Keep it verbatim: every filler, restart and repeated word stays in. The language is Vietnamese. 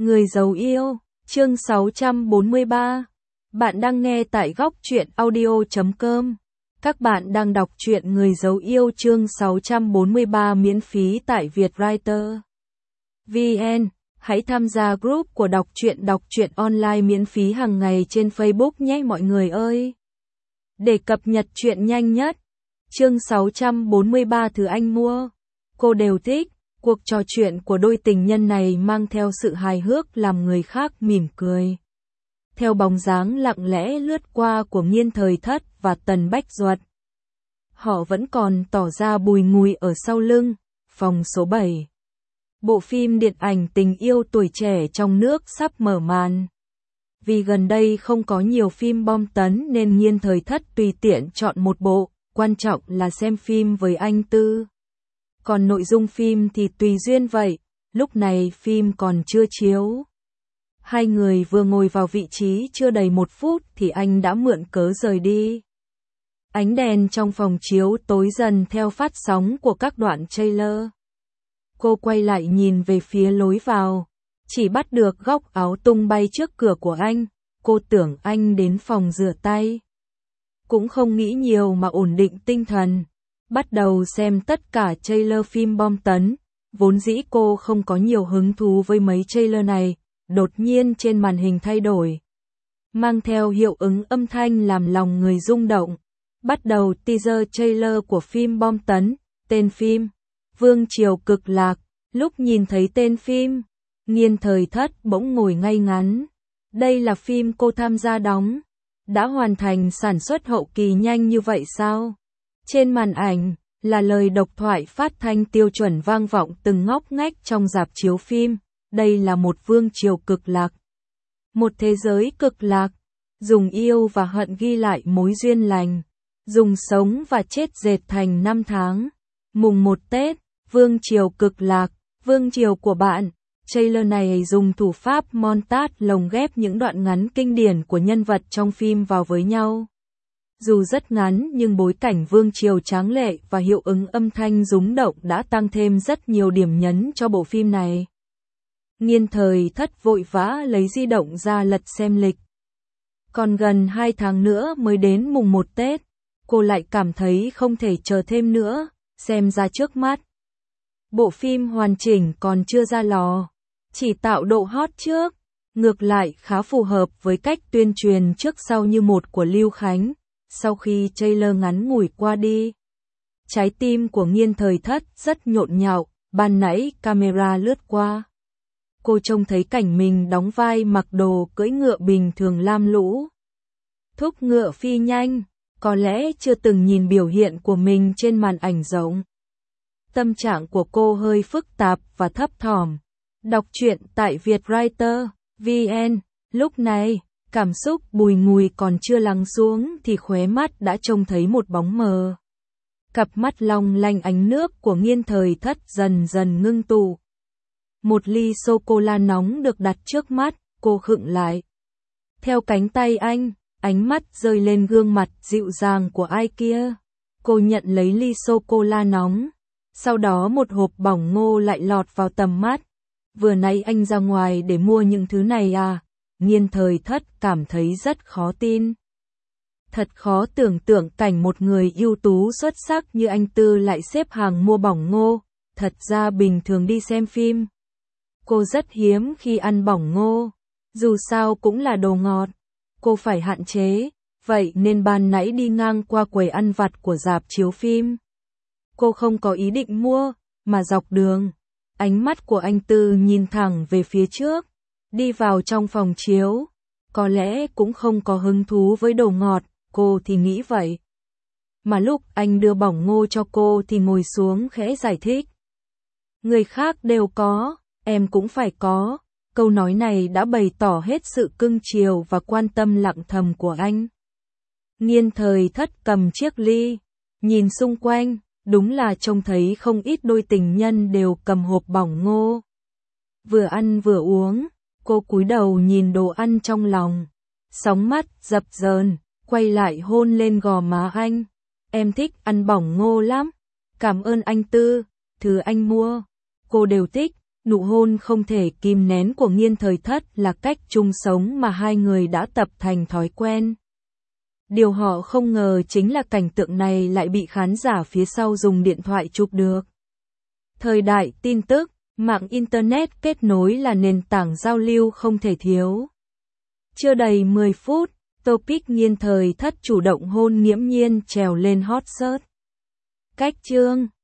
Người giấu yêu, chương sáu trăm bốn mươi ba. Bạn đang nghe tại góc truyện audio chấm com. Các bạn đang đọc truyện Người giấu yêu chương sáu trăm bốn mươi ba miễn phí tại Vietwriter. vê en. Hãy tham gia group của đọc truyện đọc truyện online miễn phí hàng ngày trên Facebook nhé mọi người ơi. Để cập nhật truyện nhanh nhất. Chương sáu trăm bốn mươi ba thứ anh mua. Cô đều thích. Cuộc trò chuyện của đôi tình nhân này mang theo sự hài hước làm người khác mỉm cười. Theo bóng dáng lặng lẽ lướt qua của Nghiên Thời Thất và Tần Bách Duật. Họ vẫn còn tỏ ra bùi ngùi ở sau lưng, phòng số bảy. Bộ phim điện ảnh tình yêu tuổi trẻ trong nước sắp mở màn. Vì gần đây không có nhiều phim bom tấn nên Nghiên Thời Thất tùy tiện chọn một bộ, quan trọng là xem phim với anh Tư. Còn nội dung phim thì tùy duyên vậy, lúc này phim còn chưa chiếu. Hai người vừa ngồi vào vị trí chưa đầy một phút thì anh đã mượn cớ rời đi. Ánh đèn trong phòng chiếu tối dần theo phát sóng của các đoạn trailer. Cô quay lại nhìn về phía lối vào, chỉ bắt được góc áo tung bay trước cửa của anh, cô tưởng anh đến phòng rửa tay. Cũng không nghĩ nhiều mà ổn định tinh thần. Bắt đầu xem tất cả trailer phim bom tấn, vốn dĩ cô không có nhiều hứng thú với mấy trailer này, đột nhiên trên màn hình thay đổi. Mang theo hiệu ứng âm thanh làm lòng người rung động. Bắt đầu teaser trailer của phim bom tấn, tên phim, Vương Triều Cực Lạc. Lúc nhìn thấy tên phim, Nghiên Thời Thất bỗng ngồi ngay ngắn. Đây là phim cô tham gia đóng. Đã hoàn thành sản xuất hậu kỳ nhanh như vậy sao? Trên màn ảnh, là lời độc thoại phát thanh tiêu chuẩn vang vọng từng ngóc ngách trong rạp chiếu phim. Đây là một vương triều cực lạc. Một thế giới cực lạc. Dùng yêu và hận ghi lại mối duyên lành. Dùng sống và chết dệt thành năm tháng. Mùng một Tết, vương triều cực lạc, vương triều của bạn. Trailer này dùng thủ pháp montage lồng ghép những đoạn ngắn kinh điển của nhân vật trong phim vào với nhau. Dù rất ngắn nhưng bối cảnh vương triều tráng lệ và hiệu ứng âm thanh rúng động đã tăng thêm rất nhiều điểm nhấn cho bộ phim này. Nghiên Thời Thất vội vã lấy di động ra lật xem lịch. Còn gần hai tháng nữa mới đến mùng một Tết, cô lại cảm thấy không thể chờ thêm nữa, xem ra trước mắt. Bộ phim hoàn chỉnh còn chưa ra lò, chỉ tạo độ hot trước, ngược lại khá phù hợp với cách tuyên truyền trước sau như một của Lưu Khánh. Sau khi trailer ngắn ngủi qua đi, trái tim của Nghiên Thời Thất rất nhộn nhạo, ban nãy camera lướt qua. Cô trông thấy cảnh mình đóng vai mặc đồ cưỡi ngựa bình thường lam lũ. Thúc ngựa phi nhanh, có lẽ chưa từng nhìn biểu hiện của mình trên màn ảnh rộng. Tâm trạng của cô hơi phức tạp và thấp thỏm. Đọc truyện tại Vietwriter, vê en, lúc này. Cảm xúc bùi ngùi còn chưa lắng xuống thì khóe mắt đã trông thấy một bóng mờ. Cặp mắt long lanh ánh nước của Nghiên Thời Thất dần dần ngưng tụ. Một ly sô-cô-la nóng được đặt trước mắt, cô khựng lại. Theo cánh tay anh, ánh mắt rơi lên gương mặt dịu dàng của ai kia. Cô nhận lấy ly sô-cô-la nóng. Sau đó một hộp bỏng ngô lại lọt vào tầm mắt. Vừa nãy anh ra ngoài để mua những thứ này à? Nghiên Thời Thất cảm thấy rất khó tin. Thật khó tưởng tượng cảnh một người ưu tú xuất sắc như anh Tư lại xếp hàng mua bỏng ngô, thật ra bình thường đi xem phim. Cô rất hiếm khi ăn bỏng ngô, dù sao cũng là đồ ngọt, cô phải hạn chế, vậy nên ban nãy đi ngang qua quầy ăn vặt của rạp chiếu phim. Cô không có ý định mua, mà dọc đường, ánh mắt của anh Tư nhìn thẳng về phía trước. Đi vào trong phòng chiếu, có lẽ cũng không có hứng thú với đồ ngọt, cô thì nghĩ vậy. Mà lúc anh đưa bỏng ngô cho cô thì ngồi xuống khẽ giải thích. Người khác đều có, em cũng phải có. Câu nói này đã bày tỏ hết sự cưng chiều và quan tâm lặng thầm của anh. Nghiên Thời Thất cầm chiếc ly, nhìn xung quanh, đúng là trông thấy không ít đôi tình nhân đều cầm hộp bỏng ngô. Vừa ăn vừa uống. Cô cúi đầu nhìn đồ ăn trong lòng, sóng mắt dập dờn, quay lại hôn lên gò má anh. Em thích ăn bỏng ngô lắm, cảm ơn anh Tư, thứ anh mua, cô đều thích, Nụ hôn không thể kìm nén của Nghiên Thời Thất là cách chung sống mà hai người đã tập thành thói quen. Điều họ không ngờ chính là cảnh tượng này lại bị khán giả phía sau dùng điện thoại chụp được. Thời đại tin tức, mạng Internet kết nối là nền tảng giao lưu không thể thiếu. Chưa đầy mười phút, topic Nghiên Thời Thất chủ động hôn nghiễm nhiên trèo lên hot search. Cách chương